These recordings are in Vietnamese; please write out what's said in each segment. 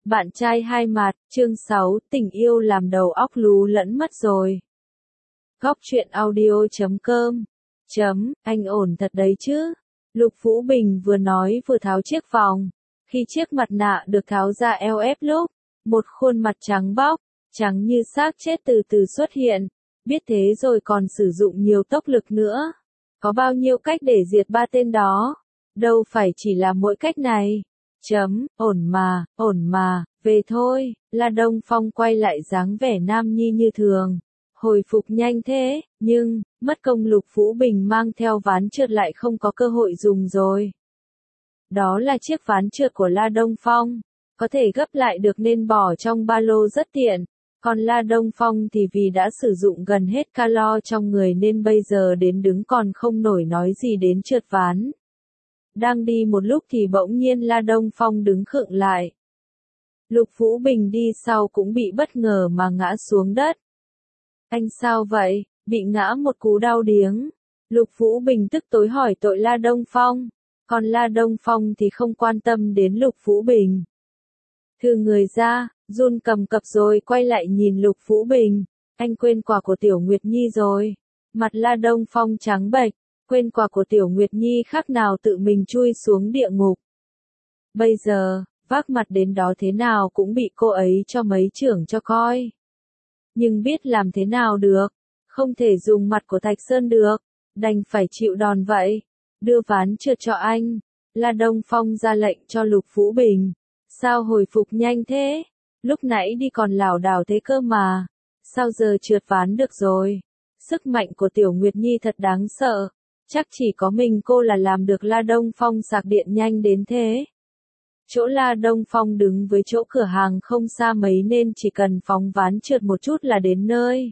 Bạn trai hai mặt, chương 6, tình yêu làm đầu óc lú lẫn mất rồi. Góc truyện audio.com. Anh ổn thật đấy chứ? Lục Vũ Bình vừa nói vừa tháo chiếc vòng. Khi chiếc mặt nạ được tháo ra eo ép lúc, một khuôn mặt trắng bóc, trắng như xác chết từ từ xuất hiện. Biết thế rồi còn sử dụng nhiều tốc lực nữa. Có bao nhiêu cách để diệt ba tên đó? Đâu phải chỉ là mỗi cách này. Ổn mà, về thôi. La Đông Phong quay lại dáng vẻ nam nhi như thường. Hồi phục nhanh thế, nhưng, mất công Lục Vũ Bình mang theo ván trượt lại không có cơ hội dùng rồi. Đó là chiếc ván trượt của La Đông Phong, có thể gấp lại được nên bỏ trong ba lô rất tiện. Còn La Đông Phong thì vì đã sử dụng gần hết calo trong người nên bây giờ đến đứng còn không nổi nói gì đến trượt ván. Đang đi một lúc thì bỗng nhiên La Đông Phong đứng khựng lại. Lục Vũ Bình đi sau cũng bị bất ngờ mà ngã xuống đất. Anh sao vậy? Bị ngã một cú đau điếng. Lục Vũ Bình tức tối hỏi tội La Đông Phong. Còn La Đông Phong thì không quan tâm đến Lục Vũ Bình. Thừ người ra, run cầm cập rồi quay lại nhìn Lục Vũ Bình. Anh quên quà của Tiểu Nguyệt Nhi rồi. Mặt La Đông Phong trắng bệch. Quên quà của Tiểu Nguyệt Nhi khác nào tự mình chui xuống địa ngục. Bây giờ, vác mặt đến đó thế nào cũng bị cô ấy cho mấy chưởng cho coi. Nhưng biết làm thế nào được, không thể dùng mặt của Thạch Sơn được, đành phải chịu đòn vậy. Đưa ván trượt cho anh. La Đông Phong ra lệnh cho Lục Vũ Bình. Sao hồi phục nhanh thế? Lúc nãy đi còn lảo đảo thế cơ mà. Sao giờ trượt ván được rồi? Sức mạnh của Tiểu Nguyệt Nhi thật đáng sợ. Chắc chỉ có mình cô là làm được La Đông Phong sạc điện nhanh đến thế. Chỗ La Đông Phong đứng với chỗ cửa hàng không xa mấy nên chỉ cần phóng ván trượt một chút là đến nơi.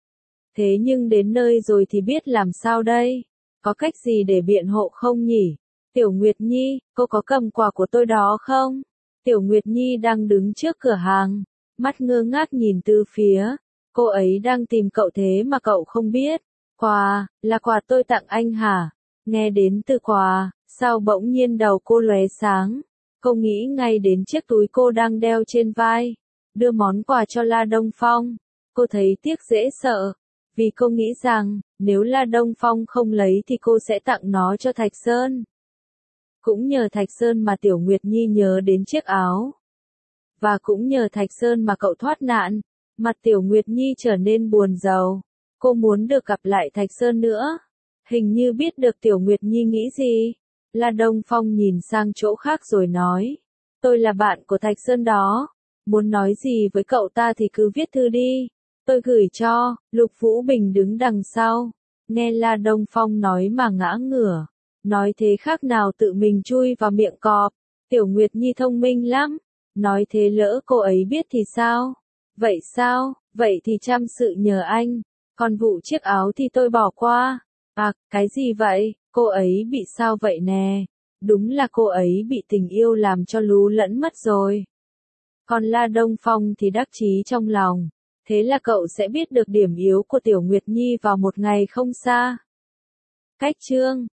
Thế nhưng đến nơi rồi thì biết làm sao đây? Có cách gì để biện hộ không nhỉ? Tiểu Nguyệt Nhi, cô có cầm quà của tôi đó không? Tiểu Nguyệt Nhi đang đứng trước cửa hàng, mắt ngơ ngác nhìn từ phía. Cô ấy đang tìm cậu thế mà cậu không biết. Quà, là quà tôi tặng anh hả? Nghe đến từ quà, sao bỗng nhiên đầu cô lóe sáng. Cô nghĩ ngay đến chiếc túi cô đang đeo trên vai. Đưa món quà cho La Đông Phong. Cô thấy tiếc dễ sợ. Vì cô nghĩ rằng, nếu La Đông Phong không lấy thì cô sẽ tặng nó cho Thạch Sơn. Cũng nhờ Thạch Sơn mà Tiểu Nguyệt Nhi nhớ đến chiếc áo. Và cũng nhờ Thạch Sơn mà cậu thoát nạn. Mặt Tiểu Nguyệt Nhi trở nên buồn rầu. Cô muốn được gặp lại Thạch Sơn nữa. Hình như biết được Tiểu Nguyệt Nhi nghĩ gì. La Đông Phong nhìn sang chỗ khác rồi nói. Tôi là bạn của Thạch Sơn đó. Muốn nói gì với cậu ta thì cứ viết thư đi. Tôi gửi cho. Lục Vũ Bình đứng đằng sau. Nghe La Đông Phong nói mà ngã ngửa. Nói thế khác nào tự mình chui vào miệng cọp. Tiểu Nguyệt Nhi thông minh lắm. Nói thế lỡ cô ấy biết thì sao? Vậy sao? Vậy thì chăm sự nhờ anh. Còn vụ chiếc áo thì tôi bỏ qua. À, cái gì vậy? Cô ấy bị sao vậy nè? Đúng là cô ấy bị tình yêu làm cho lú lẫn mất rồi. Còn La Đông Phong thì đắc chí trong lòng. Thế là cậu sẽ biết được điểm yếu của Tiểu Nguyệt Nhi vào một ngày không xa. Cách chương